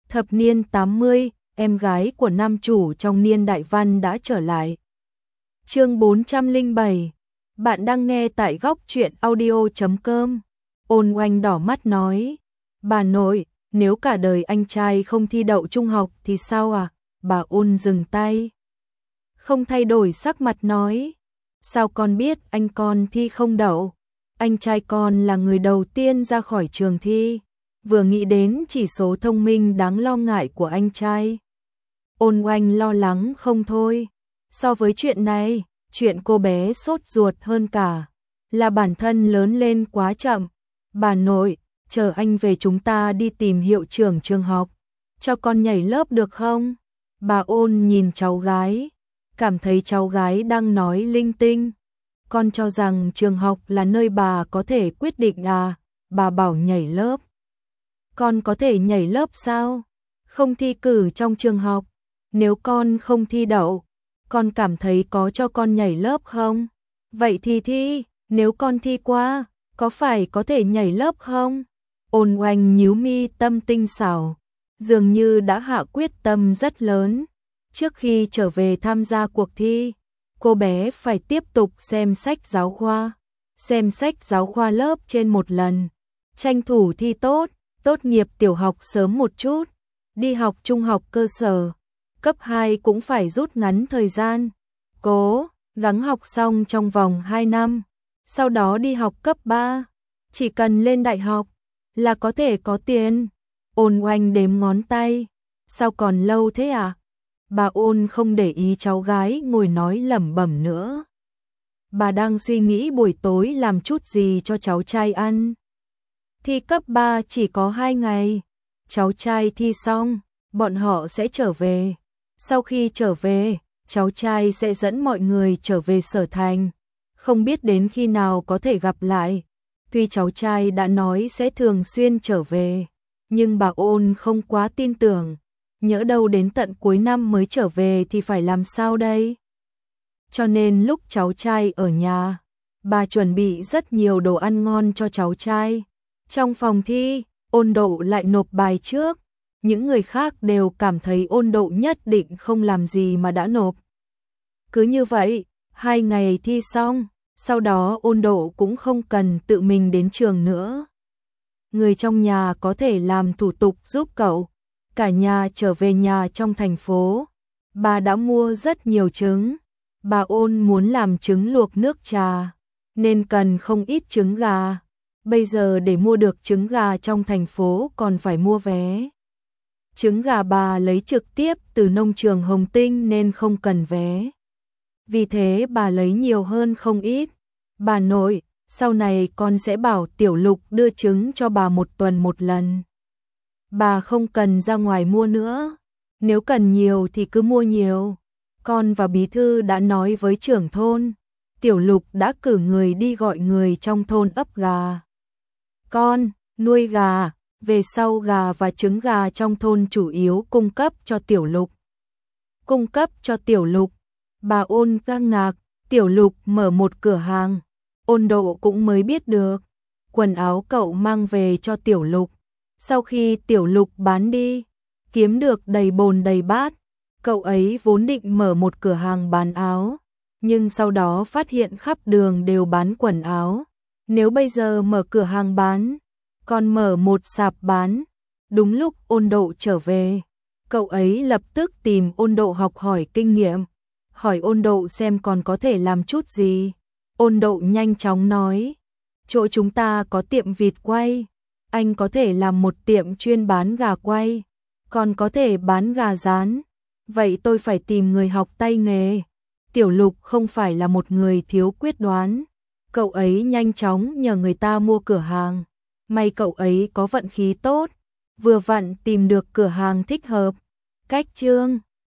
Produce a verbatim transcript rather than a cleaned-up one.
Thập niên tám mươi, em gái của nam chủ trong niên đại văn đã trở lại. Chương bốn trăm lẻ bảy. Bạn đang nghe tại góc truyện audio chấm com. Ôn Oanh đỏ mắt nói: "Bà nội, nếu cả đời anh trai không thi đậu trung học thì sao à?" Bà Ôn dừng tay, không thay đổi sắc mặt nói: "Sao con biết anh con thi không đậu? Anh trai con là người đầu tiên ra khỏi trường thi." Vừa nghĩ đến chỉ số thông minh đáng lo ngại của anh trai, Ôn Oanh lo lắng không thôi. So với chuyện này, chuyện cô bé sốt ruột hơn cả là bản thân lớn lên quá chậm. "Bà nội, chờ anh về chúng ta đi tìm hiệu trưởng trường học, cho con nhảy lớp được không?" Bà Ôn nhìn cháu gái, cảm thấy cháu gái đang nói linh tinh. "Con cho rằng trường học là nơi bà có thể quyết định à?" Bà bảo nhảy lớp. "Con có thể nhảy lớp sao? Không thi cử trong trường học. Nếu con không thi đậu, con cảm thấy có cho con nhảy lớp không? Vậy thì thi, nếu con thi qua, có phải có thể nhảy lớp không?" Ôn Oanh nhíu mi, tâm tinh xảo, dường như đã hạ quyết tâm rất lớn. Trước khi trở về tham gia cuộc thi, cô bé phải tiếp tục xem sách giáo khoa, xem sách giáo khoa lớp trên một lần, tranh thủ thi tốt, tốt nghiệp tiểu học sớm một chút, đi học trung học cơ sở, cấp hai cũng phải rút ngắn thời gian, cố gắng học xong trong vòng hai năm, sau đó đi học cấp ba, chỉ cần lên đại học là có thể có tiền. Ôn Oanh đếm ngón tay: "Sao còn lâu thế à?" Bà Ôn không để ý cháu gái ngồi nói lẩm bẩm nữa. Bà đang suy nghĩ buổi tối làm chút gì cho cháu trai ăn. Thi cấp ba chỉ có hai ngày, cháu trai thi xong, bọn họ sẽ trở về. Sau khi trở về, cháu trai sẽ dẫn mọi người trở về Sở Thành. Không biết đến khi nào có thể gặp lại. Tuy cháu trai đã nói sẽ thường xuyên trở về, nhưng bà Ôn không quá tin tưởng. Nhỡ đâu đến tận cuối năm mới trở về thì phải làm sao đây? Cho nên lúc cháu trai ở nhà, bà chuẩn bị rất nhiều đồ ăn ngon cho cháu trai. Trong phòng thi, Ôn Độ lại nộp bài trước. Những người khác đều cảm thấy Ôn Độ nhất định không làm gì mà đã nộp. Cứ như vậy, hai ngày thi xong, sau đó Ôn Độ cũng không cần tự mình đến trường nữa. Người trong nhà có thể làm thủ tục giúp cậu. Cả nhà trở về nhà trong thành phố. Bà đã mua rất nhiều trứng. Bà Ôn muốn làm trứng luộc nước trà, nên cần không ít trứng gà. Bây giờ để mua được trứng gà trong thành phố còn phải mua vé. Trứng gà bà lấy trực tiếp từ nông trường Hồng Tinh nên không cần vé. Vì thế bà lấy nhiều hơn không ít. "Bà nội, sau này con sẽ bảo Tiểu Lục đưa trứng cho bà một tuần một lần. Bà không cần ra ngoài mua nữa. Nếu cần nhiều thì cứ mua nhiều. Con và bí thư đã nói với trưởng thôn. Tiểu Lục đã cử người đi gọi người trong thôn ấp gà. Con nuôi gà, về sau gà và trứng gà trong thôn chủ yếu cung cấp cho Tiểu Lục." Cung cấp cho Tiểu Lục? Bà Ôn ngạc ngạc. Tiểu Lục mở một cửa hàng. Ôn Độ cũng mới biết được. Quần áo cậu mang về cho Tiểu Lục. Sau khi Tiểu Lục bán đi, kiếm được đầy bồn đầy bát, cậu ấy vốn định mở một cửa hàng bán áo, nhưng sau đó phát hiện khắp đường đều bán quần áo. Nếu bây giờ mở cửa hàng bán, còn mở một sạp bán. Đúng lúc Ôn Độ trở về, cậu ấy lập tức tìm Ôn Độ học hỏi kinh nghiệm, hỏi Ôn Độ xem còn có thể làm chút gì. Ôn Độ nhanh chóng nói: "Chỗ chúng ta có tiệm vịt quay, anh có thể làm một tiệm chuyên bán gà quay, còn có thể bán gà rán. Vậy tôi phải tìm người học tay nghề." Tiểu Lục không phải là một người thiếu quyết đoán. Cậu ấy nhanh chóng nhờ người ta mua cửa hàng. May cậu ấy có vận khí tốt, vừa vặn tìm được cửa hàng thích hợp. Cách chương